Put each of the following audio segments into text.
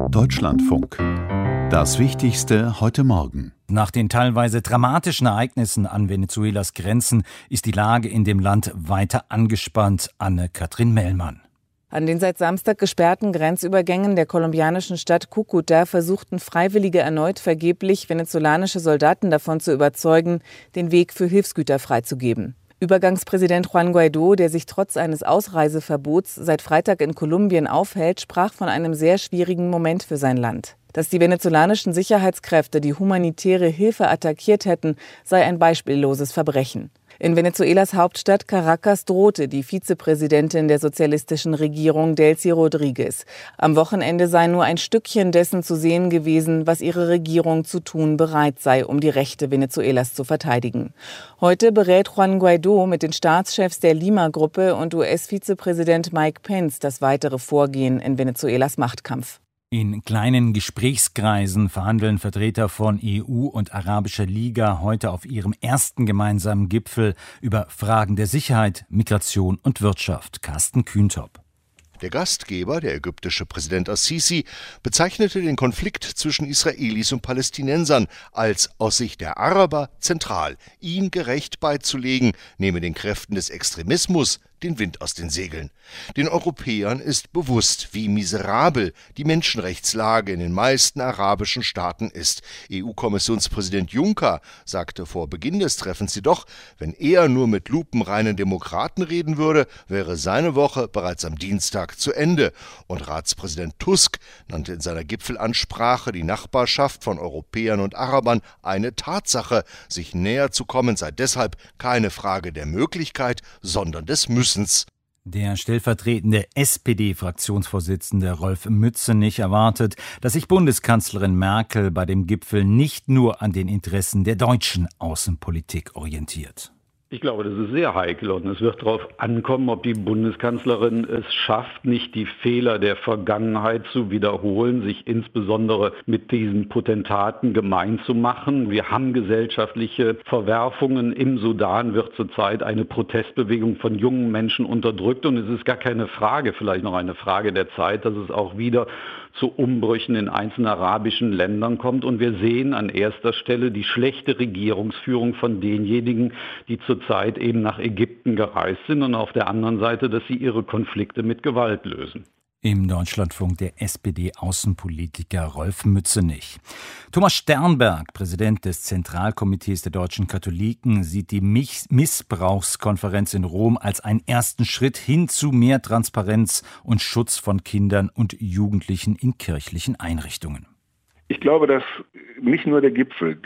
Deutschlandfunk. Das Wichtigste heute Morgen. Nach den teilweise dramatischen Ereignissen an Venezuelas Grenzen ist die Lage in dem Land weiter angespannt. Anne-Kathrin Mellmann. An den seit Samstag gesperrten Grenzübergängen der kolumbianischen Stadt Cúcuta versuchten Freiwillige erneut vergeblich, venezolanische Soldaten davon zu überzeugen, den Weg für Hilfsgüter freizugeben. Übergangspräsident Juan Guaidó, der sich trotz eines Ausreiseverbots seit Freitag in Kolumbien aufhält, sprach von einem sehr schwierigen Moment für sein Land. Dass die venezolanischen Sicherheitskräfte die humanitäre Hilfe attackiert hätten, sei ein beispielloses Verbrechen. In Venezuelas Hauptstadt Caracas drohte die Vizepräsidentin der sozialistischen Regierung Delcy Rodríguez. Am Wochenende sei nur ein Stückchen dessen zu sehen gewesen, was ihre Regierung zu tun bereit sei, um die Rechte Venezuelas zu verteidigen. Heute berät Juan Guaidó mit den Staatschefs der Lima-Gruppe und US-Vizepräsident Mike Pence das weitere Vorgehen in Venezuelas Machtkampf. In kleinen Gesprächskreisen verhandeln Vertreter von EU und Arabischer Liga heute auf ihrem ersten gemeinsamen Gipfel über Fragen der Sicherheit, Migration und Wirtschaft. Carsten Kühntop. Der Gastgeber, der ägyptische Präsident Al-Sisi, bezeichnete den Konflikt zwischen Israelis und Palästinensern als aus Sicht der Araber zentral. Ihn gerecht beizulegen, nehme den Kräften des Extremismus den Wind aus den Segeln. Den Europäern ist bewusst, wie miserabel die Menschenrechtslage in den meisten arabischen Staaten ist. EU-Kommissionspräsident Juncker sagte vor Beginn des Treffens jedoch, wenn er nur mit lupenreinen Demokraten reden würde, wäre seine Woche bereits am Dienstag zu Ende. Und Ratspräsident Tusk nannte in seiner Gipfelansprache die Nachbarschaft von Europäern und Arabern eine Tatsache. Sich näher zu kommen sei deshalb keine Frage der Möglichkeit, sondern des Müssens. Der stellvertretende SPD-Fraktionsvorsitzende Rolf Mützenich erwartet, dass sich Bundeskanzlerin Merkel bei dem Gipfel nicht nur an den Interessen der deutschen Außenpolitik orientiert. Ich glaube, das ist sehr heikel und es wird darauf ankommen, ob die Bundeskanzlerin es schafft, nicht die Fehler der Vergangenheit zu wiederholen, sich insbesondere mit diesen Potentaten gemein zu machen. Wir haben gesellschaftliche Verwerfungen. Im Sudan wird zurzeit eine Protestbewegung von jungen Menschen unterdrückt und es ist gar keine Frage, vielleicht noch eine Frage der Zeit, dass es auch wieder zu Umbrüchen in einzelnen arabischen Ländern kommt. Und wir sehen an erster Stelle die schlechte Regierungsführung von denjenigen, die zurzeit eben nach Ägypten gereist sind und auf der anderen Seite, dass sie ihre Konflikte mit Gewalt lösen. Im Deutschlandfunk der SPD-Außenpolitiker Rolf Mützenich. Thomas Sternberg, Präsident des Zentralkomitees der deutschen Katholiken, sieht die Missbrauchskonferenz in Rom als einen ersten Schritt hin zu mehr Transparenz und Schutz von Kindern und Jugendlichen in kirchlichen Einrichtungen. Ich glaube, dass nicht nur der Gipfel,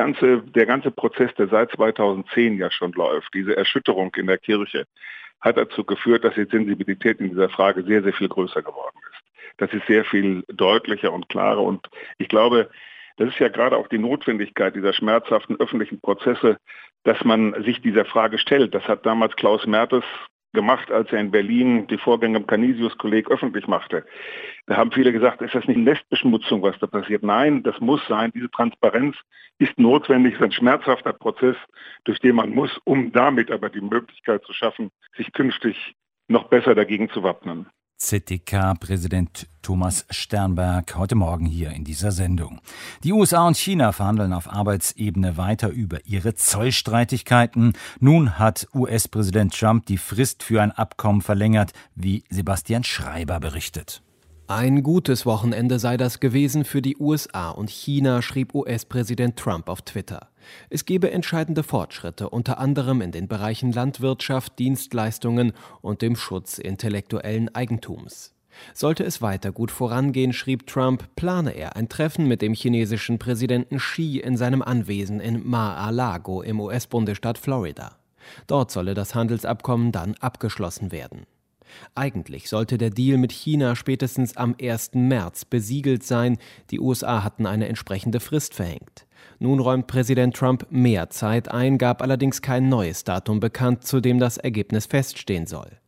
der ganze Prozess, der seit 2010 ja schon läuft, diese Erschütterung in der Kirche, hat dazu geführt, dass die Sensibilität in dieser Frage sehr, sehr viel größer geworden ist. Das ist sehr viel deutlicher und klarer und ich glaube, das ist ja gerade auch die Notwendigkeit dieser schmerzhaften öffentlichen Prozesse, dass man sich dieser Frage stellt. Das hat damals Klaus Mertes gemacht, als er in Berlin die Vorgänge im Canisius-Kolleg öffentlich machte. Da haben viele gesagt, ist das nicht Nestbeschmutzung, was da passiert? Nein, das muss sein. Diese Transparenz ist notwendig, es ist ein schmerzhafter Prozess, durch den man muss, um damit aber die Möglichkeit zu schaffen, sich künftig noch besser dagegen zu wappnen. ZDK-Präsident Thomas Sternberg heute Morgen hier in dieser Sendung. Die USA und China verhandeln auf Arbeitsebene weiter über ihre Zollstreitigkeiten. Nun hat US-Präsident Trump die Frist für ein Abkommen verlängert, wie Sebastian Schreiber berichtet. Ein gutes Wochenende sei das gewesen für die USA und China, schrieb US-Präsident Trump auf Twitter. Es gebe entscheidende Fortschritte, unter anderem in den Bereichen Landwirtschaft, Dienstleistungen und dem Schutz intellektuellen Eigentums. Sollte es weiter gut vorangehen, schrieb Trump, plane er ein Treffen mit dem chinesischen Präsidenten Xi in seinem Anwesen in Mar-a-Lago im US-Bundesstaat Florida. Dort solle das Handelsabkommen dann abgeschlossen werden. Eigentlich sollte der Deal mit China spätestens am 1. März besiegelt sein. Die USA hatten eine entsprechende Frist verhängt. Nun räumt Präsident Trump mehr Zeit ein, gab allerdings kein neues Datum bekannt, zu dem das Ergebnis feststehen soll.